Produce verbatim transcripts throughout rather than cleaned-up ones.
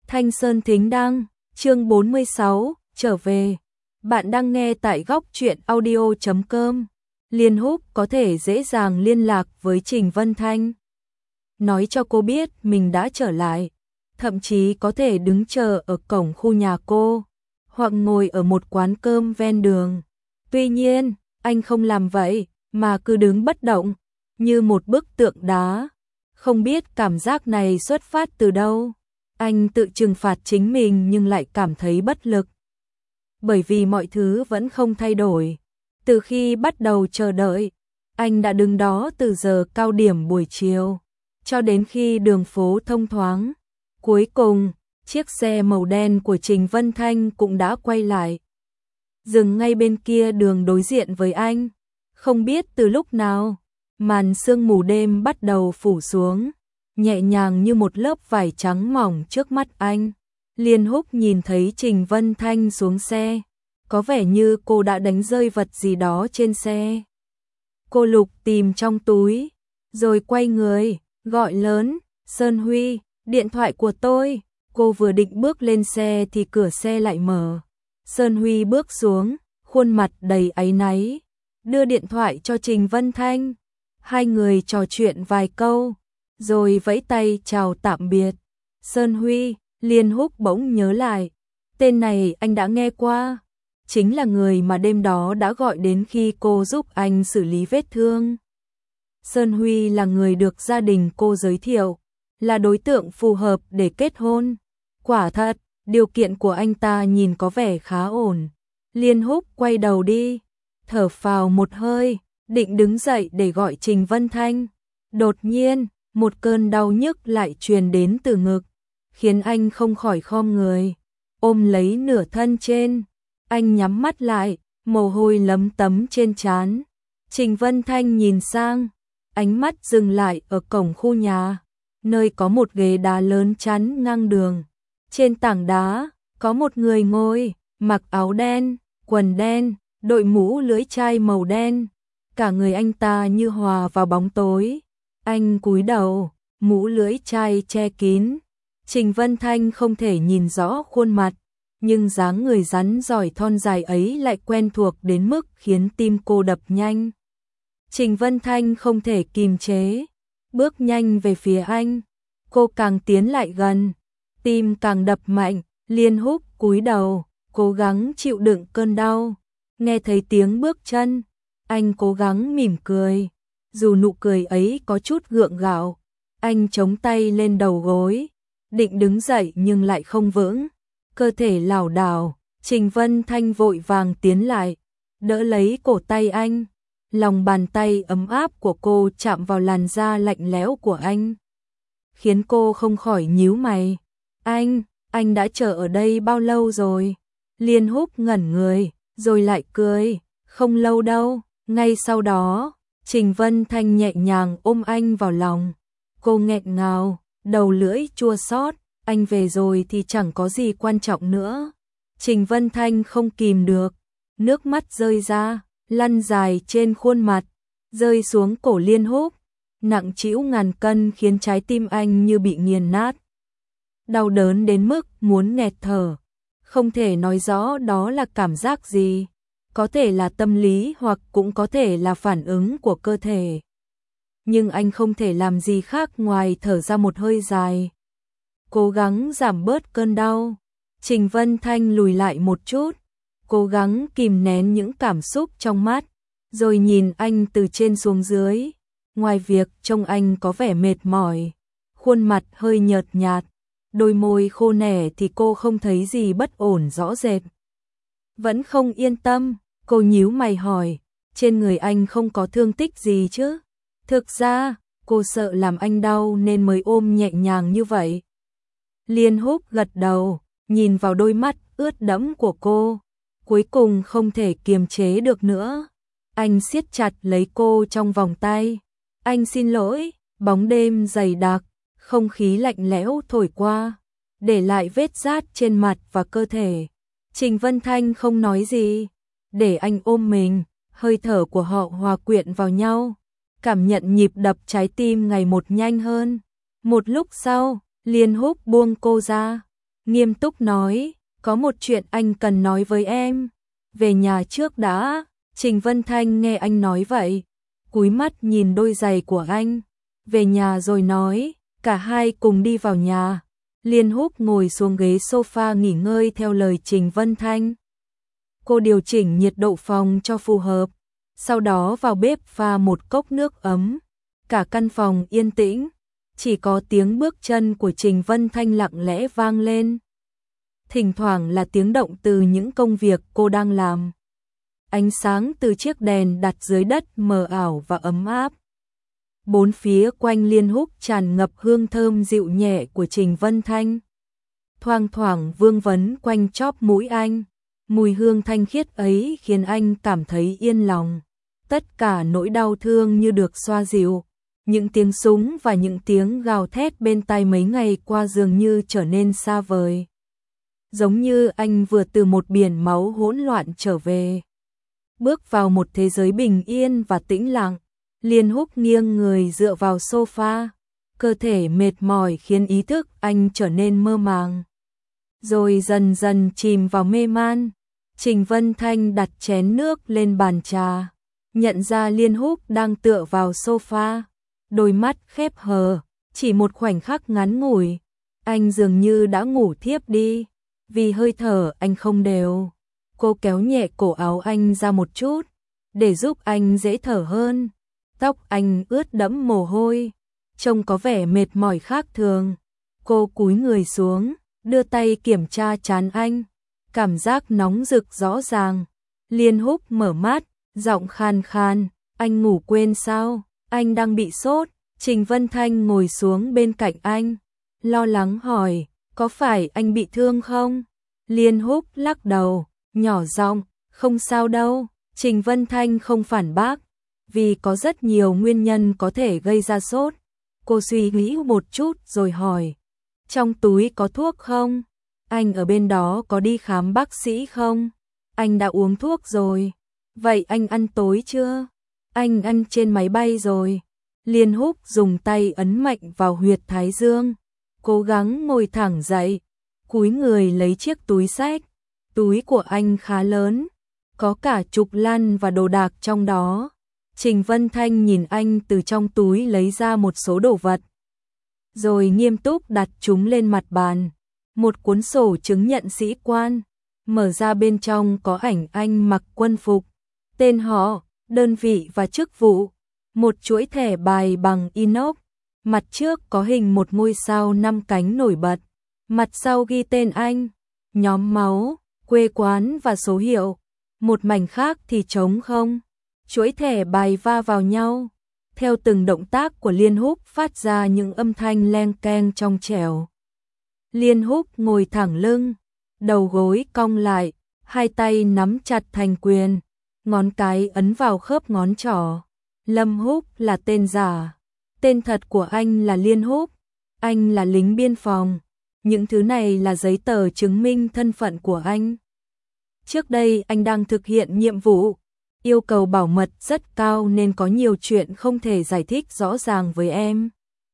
Thanh Sơn Thính Đăng, chương bốn mươi sáu, trở về. Bạn đang nghe tại góc truyện audio chấm com. Liên Húc có thể dễ dàng liên lạc với Trình Vân Thanh. Nói cho cô biết mình đã trở lại. Thậm chí có thể đứng chờ ở cổng khu nhà cô, hoặc ngồi ở một quán cơm ven đường. Tuy nhiên, anh không làm vậy, mà cứ đứng bất động, như một bức tượng đá. Không biết cảm giác này xuất phát từ đâu. Anh tự trừng phạt chính mình nhưng lại cảm thấy bất lực. Bởi vì mọi thứ vẫn không thay đổi. Từ khi bắt đầu chờ đợi, anh đã đứng đó từ giờ cao điểm buổi chiều, cho đến khi đường phố thông thoáng. Cuối cùng, chiếc xe màu đen của Trình Vân Thanh cũng đã quay lại, dừng ngay bên kia đường đối diện với anh. Không biết từ lúc nào, màn sương mù đêm bắt đầu phủ xuống, nhẹ nhàng như một lớp vải trắng mỏng trước mắt anh. Liên Húc nhìn thấy Trình Vân Thanh xuống xe, có vẻ như cô đã đánh rơi vật gì đó trên xe. Cô lục tìm trong túi, rồi quay người, gọi lớn, Sơn Huy, điện thoại của tôi. Cô vừa định bước lên xe thì cửa xe lại mở. Sơn Huy bước xuống, khuôn mặt đầy áy náy, đưa điện thoại cho Trình Vân Thanh. Hai người trò chuyện vài câu, rồi vẫy tay chào tạm biệt. Sơn Huy, Liên Húc bỗng nhớ lại, tên này anh đã nghe qua, chính là người mà đêm đó đã gọi đến khi cô giúp anh xử lý vết thương. Sơn Huy là người được gia đình cô giới thiệu, là đối tượng phù hợp để kết hôn. Quả thật, điều kiện của anh ta nhìn có vẻ khá ổn. Liên Húc quay đầu đi, thở phào một hơi, định đứng dậy để gọi Trình Vân Thanh. Đột nhiên, một cơn đau nhức lại truyền đến từ ngực, khiến anh không khỏi khom người, ôm lấy nửa thân trên. Anh nhắm mắt lại, mồ hôi lấm tấm trên trán. Trình Vân Thanh nhìn sang, ánh mắt dừng lại ở cổng khu nhà, nơi có một ghế đá lớn chắn ngang đường. Trên tảng đá, có một người ngồi, mặc áo đen, quần đen, đội mũ lưỡi chai màu đen. Cả người anh ta như hòa vào bóng tối. Anh cúi đầu, mũ lưỡi chai che kín. Trình Vân Thanh không thể nhìn rõ khuôn mặt, nhưng dáng người rắn giỏi thon dài ấy lại quen thuộc đến mức khiến tim cô đập nhanh. Trình Vân Thanh không thể kìm chế, bước nhanh về phía anh. Cô càng tiến lại gần, tim càng đập mạnh. Liên Húc cúi đầu, cố gắng chịu đựng cơn đau. Nghe thấy tiếng bước chân, anh cố gắng mỉm cười, dù nụ cười ấy có chút gượng gạo. Anh chống tay lên đầu gối, định đứng dậy nhưng lại không vững, cơ thể lảo đảo. Trình Vân Thanh vội vàng tiến lại, đỡ lấy cổ tay anh. Lòng bàn tay ấm áp của cô chạm vào làn da lạnh lẽo của anh, khiến cô không khỏi nhíu mày. Anh, anh đã chờ ở đây bao lâu rồi? Liên Húc ngẩn người, rồi lại cười. Không lâu đâu. Ngay sau đó, Trình Vân Thanh nhẹ nhàng ôm anh vào lòng. Cô nghẹn ngào, đầu lưỡi chua xót. Anh về rồi thì chẳng có gì quan trọng nữa. Trình Vân Thanh không kìm được, nước mắt rơi ra, lăn dài trên khuôn mặt, rơi xuống cổ Liên Húc, nặng trĩu ngàn cân khiến trái tim anh như bị nghiền nát. Đau đớn đến mức muốn nghẹt thở, không thể nói rõ đó là cảm giác gì, có thể là tâm lý hoặc cũng có thể là phản ứng của cơ thể. Nhưng anh không thể làm gì khác ngoài thở ra một hơi dài, cố gắng giảm bớt cơn đau. Trình Vân Thanh lùi lại một chút, cố gắng kìm nén những cảm xúc trong mắt, rồi nhìn anh từ trên xuống dưới. Ngoài việc trông anh có vẻ mệt mỏi, khuôn mặt hơi nhợt nhạt, đôi môi khô nẻ thì cô không thấy gì bất ổn rõ rệt. Vẫn không yên tâm, cô nhíu mày hỏi, trên người anh không có thương tích gì chứ? Thực ra, cô sợ làm anh đau nên mới ôm nhẹ nhàng như vậy. Liên Húc gật đầu, nhìn vào đôi mắt ướt đẫm của cô, cuối cùng không thể kiềm chế được nữa. Anh siết chặt lấy cô trong vòng tay. Anh xin lỗi. Bóng đêm dày đặc, không khí lạnh lẽo thổi qua, để lại vết rát trên mặt và cơ thể. Trình Vân Thanh không nói gì, để anh ôm mình. Hơi thở của họ hòa quyện vào nhau, cảm nhận nhịp đập trái tim ngày một nhanh hơn. Một lúc sau, Liên Húc buông cô ra, nghiêm túc nói, có một chuyện anh cần nói với em, về nhà trước đã. Trình Vân Thanh nghe anh nói vậy, cúi mắt nhìn đôi giày của anh, về nhà rồi nói, cả hai cùng đi vào nhà. Liên Húc ngồi xuống ghế sofa nghỉ ngơi theo lời Trình Vân Thanh. Cô điều chỉnh nhiệt độ phòng cho phù hợp, sau đó vào bếp pha một cốc nước ấm. Cả căn phòng yên tĩnh, chỉ có tiếng bước chân của Trình Vân Thanh lặng lẽ vang lên. Thỉnh thoảng là tiếng động từ những công việc cô đang làm. Ánh sáng từ chiếc đèn đặt dưới đất mờ ảo và ấm áp. Bốn phía quanh Liên Húc tràn ngập hương thơm dịu nhẹ của Trình Vân Thanh. Thoang thoảng vương vấn quanh chóp mũi anh. Mùi hương thanh khiết ấy khiến anh cảm thấy yên lòng. Tất cả nỗi đau thương như được xoa dịu. Những tiếng súng và những tiếng gào thét bên tai mấy ngày qua dường như trở nên xa vời. Giống như anh vừa từ một biển máu hỗn loạn trở về. Bước vào một thế giới bình yên và tĩnh lặng. Liên Húc nghiêng người dựa vào sofa. Cơ thể mệt mỏi khiến ý thức anh trở nên mơ màng. Rồi dần dần chìm vào mê man. Trình Vân Thanh đặt chén nước lên bàn trà. Nhận ra Liên Húc đang tựa vào sofa. Đôi mắt khép hờ. Chỉ một khoảnh khắc ngắn ngủi. Anh dường như đã ngủ thiếp đi. Vì hơi thở anh không đều. Cô kéo nhẹ cổ áo anh ra một chút. Để giúp anh dễ thở hơn. Tóc anh ướt đẫm mồ hôi. Trông có vẻ mệt mỏi khác thường. Cô cúi người xuống. Đưa tay kiểm tra trán anh. Cảm giác nóng rực rõ ràng. Liên Húc mở mắt. Giọng khan khan. Anh ngủ quên sao? Anh đang bị sốt. Trình Vân Thanh ngồi xuống bên cạnh anh. Lo lắng hỏi. Có phải anh bị thương không? Liên Húc lắc đầu. Nhỏ giọng. Không sao đâu. Trình Vân Thanh không phản bác. Vì có rất nhiều nguyên nhân có thể gây ra sốt. Cô suy nghĩ một chút rồi hỏi. Trong túi có thuốc không? Anh ở bên đó có đi khám bác sĩ không? Anh đã uống thuốc rồi. Vậy anh ăn tối chưa? Anh ăn trên máy bay rồi. Liên Húc dùng tay ấn mạnh vào huyệt thái dương. Cố gắng ngồi thẳng dậy. Cúi người lấy chiếc túi xách. Túi của anh khá lớn. Có cả trục lăn và đồ đạc trong đó. Trình Vân Thanh nhìn anh từ trong túi lấy ra một số đồ vật. Rồi nghiêm túc đặt chúng lên mặt bàn. Một cuốn sổ chứng nhận sĩ quan. Mở ra bên trong có ảnh anh mặc quân phục. Tên họ, đơn vị và chức vụ. Một chuỗi thẻ bài bằng inox. Mặt trước có hình một ngôi sao năm cánh nổi bật. Mặt sau ghi tên anh, nhóm máu, quê quán và số hiệu. Một mảnh khác thì trống không. Chuỗi thẻ bài va vào nhau. Theo từng động tác của Liên Húc phát ra những âm thanh leng keng trong trẻo. Liên Húc ngồi thẳng lưng, đầu gối cong lại, hai tay nắm chặt thành quyền, ngón cái ấn vào khớp ngón trỏ. Lâm Húc là tên giả, tên thật của anh là Liên Húc, anh là lính biên phòng. Những thứ này là giấy tờ chứng minh thân phận của anh. Trước đây anh đang thực hiện nhiệm vụ, yêu cầu bảo mật rất cao nên có nhiều chuyện không thể giải thích rõ ràng với em.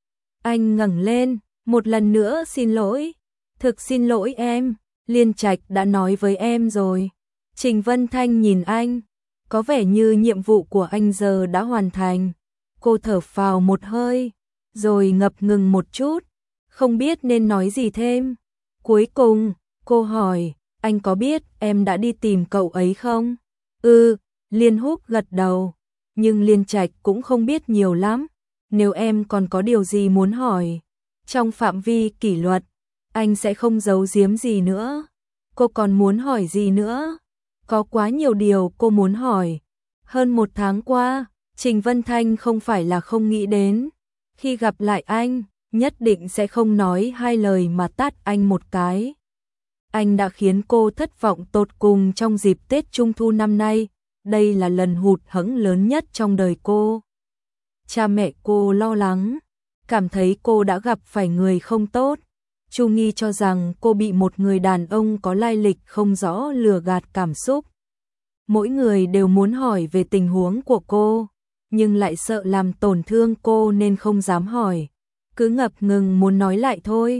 Anh ngẩng lên, một lần nữa xin lỗi. Thực xin lỗi em, Liên Trạch đã nói với em rồi. Trình Vân Thanh nhìn anh, có vẻ như nhiệm vụ của anh giờ đã hoàn thành. Cô thở phào một hơi, rồi ngập ngừng một chút, không biết nên nói gì thêm. Cuối cùng, cô hỏi, anh có biết em đã đi tìm cậu ấy không? Ừ, Liên Húc gật đầu, nhưng Liên Trạch cũng không biết nhiều lắm. Nếu em còn có điều gì muốn hỏi, trong phạm vi kỷ luật, anh sẽ không giấu giếm gì nữa. Cô còn muốn hỏi gì nữa? Có quá nhiều điều cô muốn hỏi. Hơn một tháng qua, Trình Vân Thanh không phải là không nghĩ đến. Khi gặp lại anh, nhất định sẽ không nói hai lời mà tát anh một cái. Anh đã khiến cô thất vọng tột cùng trong dịp Tết Trung Thu năm nay. Đây là lần hụt hẫng lớn nhất trong đời cô. Cha mẹ cô lo lắng, cảm thấy cô đã gặp phải người không tốt. Chu Nghi cho rằng cô bị một người đàn ông có lai lịch không rõ lừa gạt cảm xúc. Mỗi người đều muốn hỏi về tình huống của cô, nhưng lại sợ làm tổn thương cô nên không dám hỏi. Cứ ngập ngừng muốn nói lại thôi.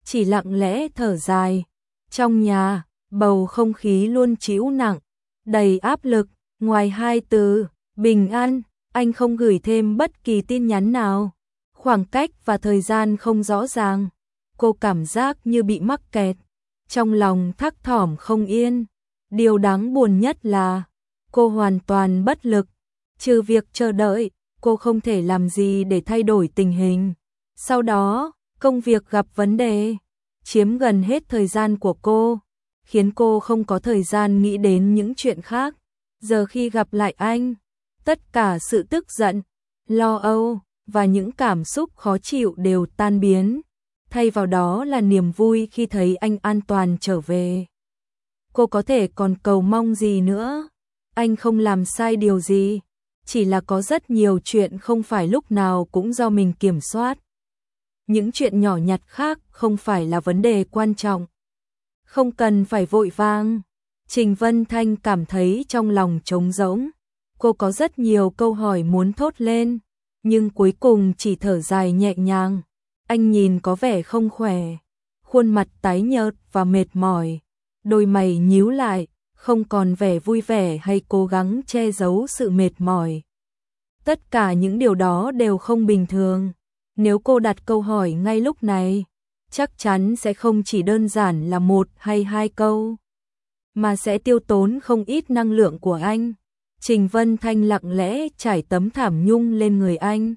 chỉ lặng lẽ thở dài. Trong nhà, bầu không khí luôn trĩu nặng, đầy áp lực, ngoài hai từ bình an, anh không gửi thêm bất kỳ tin nhắn nào. Khoảng cách và thời gian không rõ ràng, cô cảm giác như bị mắc kẹt, trong lòng thắc thỏm không yên. Điều đáng buồn nhất là cô hoàn toàn bất lực, trừ việc chờ đợi, cô không thể làm gì để thay đổi tình hình. Sau đó, công việc gặp vấn đề, chiếm gần hết thời gian của cô, khiến cô không có thời gian nghĩ đến những chuyện khác. Giờ khi gặp lại anh, tất cả sự tức giận, lo âu và những cảm xúc khó chịu đều tan biến, thay vào đó là niềm vui khi thấy anh an toàn trở về. Cô có thể còn cầu mong gì nữa? Anh không làm sai điều gì, chỉ là có rất nhiều chuyện không phải lúc nào cũng do mình kiểm soát. Những chuyện nhỏ nhặt khác không phải là vấn đề quan trọng. Không cần phải vội vàng. Trình Vân Thanh cảm thấy trong lòng trống rỗng. Cô có rất nhiều câu hỏi muốn thốt lên, nhưng cuối cùng chỉ thở dài nhẹ nhàng. Anh nhìn có vẻ không khỏe, khuôn mặt tái nhợt và mệt mỏi, đôi mày nhíu lại, không còn vẻ vui vẻ hay cố gắng che giấu sự mệt mỏi. Tất cả những điều đó đều không bình thường. Nếu cô đặt câu hỏi ngay lúc này, chắc chắn sẽ không chỉ đơn giản là một hay hai câu, mà sẽ tiêu tốn không ít năng lượng của anh. Trình Vân Thanh lặng lẽ trải tấm thảm nhung lên người anh.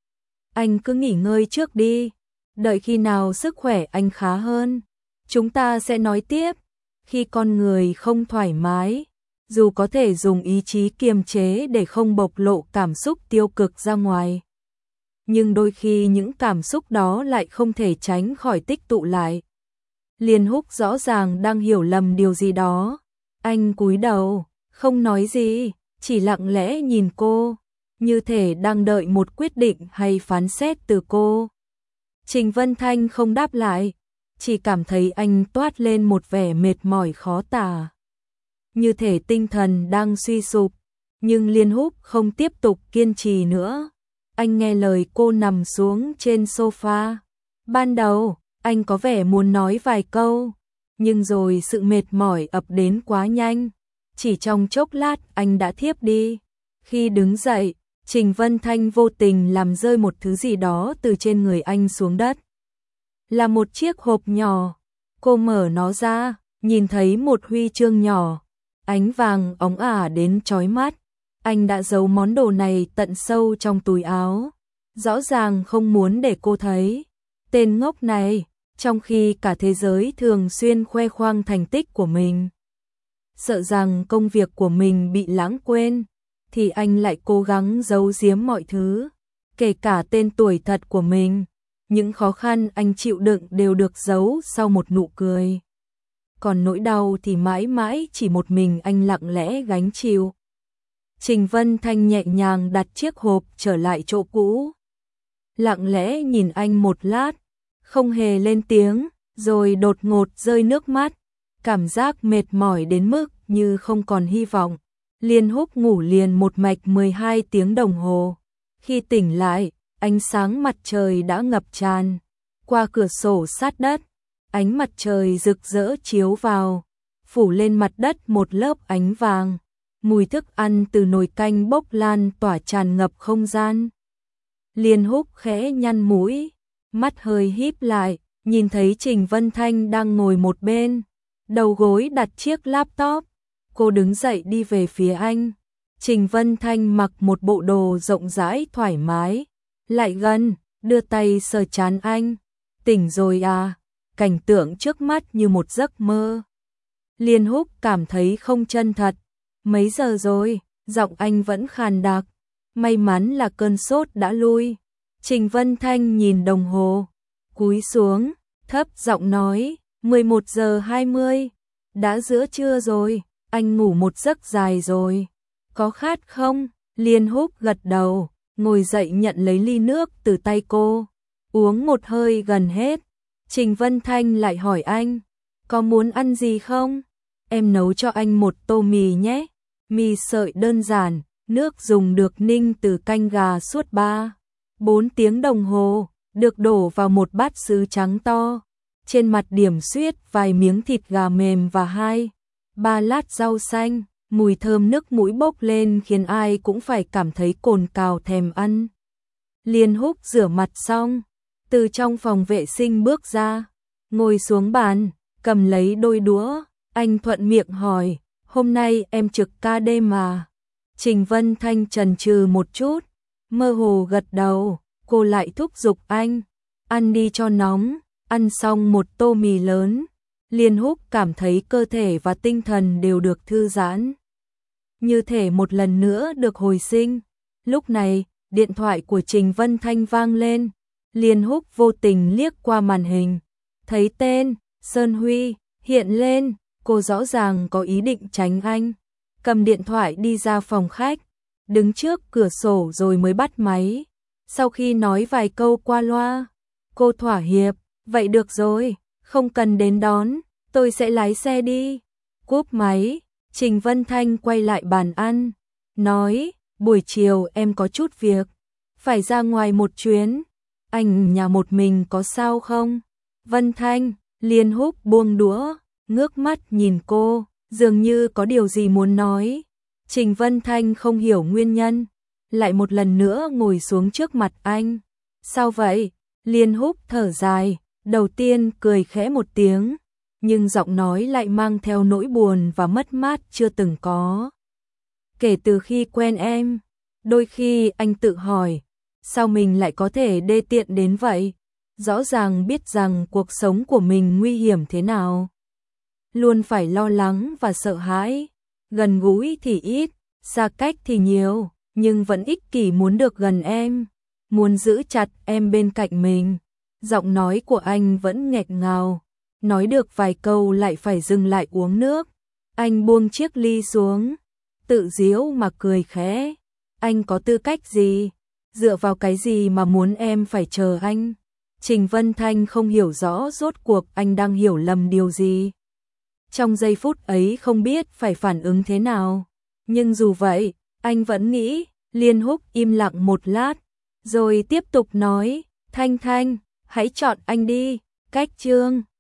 Anh cứ nghỉ ngơi trước đi, đợi khi nào sức khỏe anh khá hơn, chúng ta sẽ nói tiếp. Khi con người không thoải mái, dù có thể dùng ý chí kiềm chế để không bộc lộ cảm xúc tiêu cực ra ngoài, nhưng đôi khi những cảm xúc đó lại không thể tránh khỏi tích tụ lại. Liên Húc rõ ràng đang hiểu lầm điều gì đó. Anh cúi đầu, không nói gì, chỉ lặng lẽ nhìn cô, như thể đang đợi một quyết định hay phán xét từ cô. Trình Vân Thanh không đáp lại, chỉ cảm thấy anh toát lên một vẻ mệt mỏi khó tả, như thể tinh thần đang suy sụp. Nhưng Liên Húc không tiếp tục kiên trì nữa. Anh nghe lời cô nằm xuống trên sofa. Ban đầu, anh có vẻ muốn nói vài câu, nhưng rồi sự mệt mỏi ập đến quá nhanh. Chỉ trong chốc lát anh đã thiếp đi. Khi đứng dậy, Trình Vân Thanh vô tình làm rơi một thứ gì đó từ trên người anh xuống đất. Là một chiếc hộp nhỏ. Cô mở nó ra, nhìn thấy một huy chương nhỏ, ánh vàng óng ả đến chói mắt. Anh đã giấu món đồ này tận sâu trong túi áo, rõ ràng không muốn để cô thấy. Tên ngốc này, trong khi cả thế giới thường xuyên khoe khoang thành tích của mình, sợ rằng công việc của mình bị lãng quên, thì anh lại cố gắng giấu giếm mọi thứ, kể cả tên tuổi thật của mình. Những khó khăn anh chịu đựng đều được giấu sau một nụ cười. Còn nỗi đau thì mãi mãi chỉ một mình anh lặng lẽ gánh chịu. Trình Vân Thanh nhẹ nhàng đặt chiếc hộp trở lại chỗ cũ. Lặng lẽ nhìn anh một lát, không hề lên tiếng, rồi đột ngột rơi nước mắt. Cảm giác mệt mỏi đến mức như không còn hy vọng. Liên Húc ngủ liền một mạch mười hai tiếng đồng hồ. Khi tỉnh lại, ánh sáng mặt trời đã ngập tràn. Qua cửa sổ sát đất, ánh mặt trời rực rỡ chiếu vào, phủ lên mặt đất một lớp ánh vàng. Mùi thức ăn từ nồi canh bốc lan tỏa tràn ngập không gian. Liên Húc khẽ nhăn mũi, mắt hơi híp lại, nhìn thấy Trình Vân Thanh đang ngồi một bên, đầu gối đặt chiếc laptop. Cô đứng dậy đi về phía anh. Trình Vân Thanh mặc một bộ đồ rộng rãi thoải mái, lại gần, đưa tay sờ trán anh. Tỉnh rồi à? Cảnh tượng trước mắt như một giấc mơ. Liên Húc cảm thấy không chân thật. Mấy giờ rồi? Giọng anh vẫn khàn đặc. May mắn là cơn sốt đã lui. Trình Vân Thanh nhìn đồng hồ, cúi xuống, thấp giọng nói, mười một giờ hai mươi, đã giữa trưa rồi, anh ngủ một giấc dài rồi. Có khát không? Liên Húc gật đầu, ngồi dậy nhận lấy ly nước từ tay cô, uống một hơi gần hết. Trình Vân Thanh lại hỏi anh, có muốn ăn gì không? Em nấu cho anh một tô mì nhé. Mì sợi đơn giản, nước dùng được ninh từ canh gà suốt ba, bốn tiếng đồng hồ, được đổ vào một bát sứ trắng to. trên mặt điểm xuyết vài miếng thịt gà mềm và hai, ba lát rau xanh, mùi thơm nức mũi bốc lên khiến ai cũng phải cảm thấy cồn cào thèm ăn. Liên Húc rửa mặt xong, từ trong phòng vệ sinh bước ra, ngồi xuống bàn, cầm lấy đôi đũa, anh thuận miệng hỏi, hôm nay em trực ca đêm mà. Trình Vân Thanh chần chừ một chút, mơ hồ gật đầu, cô lại thúc giục anh, ăn đi cho nóng, ăn xong một tô mì lớn. Liên Húc cảm thấy cơ thể và tinh thần đều được thư giãn, như thể một lần nữa được hồi sinh. Lúc này, điện thoại của Trình Vân Thanh vang lên, Liên Húc vô tình liếc qua màn hình, thấy tên Sơn Huy hiện lên, cô rõ ràng có ý định tránh anh, cầm điện thoại đi ra phòng khách, đứng trước cửa sổ rồi mới bắt máy. Sau khi nói vài câu qua loa, cô thỏa hiệp, vậy được rồi, không cần đến đón, tôi sẽ lái xe đi. Cúp máy, Trình Vân Thanh quay lại bàn ăn, nói, buổi chiều em có chút việc, phải ra ngoài một chuyến, anh nhà một mình có sao không? Vân Thanh, Liên Húc buông đũa, ngước mắt nhìn cô, dường như có điều gì muốn nói. Trình Vân Thanh không hiểu nguyên nhân, lại một lần nữa ngồi xuống trước mặt anh. Sao vậy? Liên Húc thở dài, đầu tiên cười khẽ một tiếng, nhưng giọng nói lại mang theo nỗi buồn và mất mát chưa từng có. Kể từ khi quen em, đôi khi anh tự hỏi, sao mình lại có thể đê tiện đến vậy? Rõ ràng biết rằng cuộc sống của mình nguy hiểm thế nào. Luôn phải lo lắng và sợ hãi, gần gũi thì ít, xa cách thì nhiều, nhưng vẫn ích kỷ muốn được gần em, muốn giữ chặt em bên cạnh mình. Giọng nói của anh vẫn nghẹt ngào, nói được vài câu lại phải dừng lại uống nước. Anh buông chiếc ly xuống, tự giễu mà cười khẽ. Anh có tư cách gì? Dựa vào cái gì mà muốn em phải chờ anh? Trình Vân Thanh không hiểu rõ rốt cuộc anh đang hiểu lầm điều gì. Trong giây phút ấy không biết phải phản ứng thế nào. Nhưng dù vậy, anh vẫn nghĩ. Liên Húc im lặng một lát, rồi tiếp tục nói, Thanh Thanh, hãy chọn anh đi. Cách chương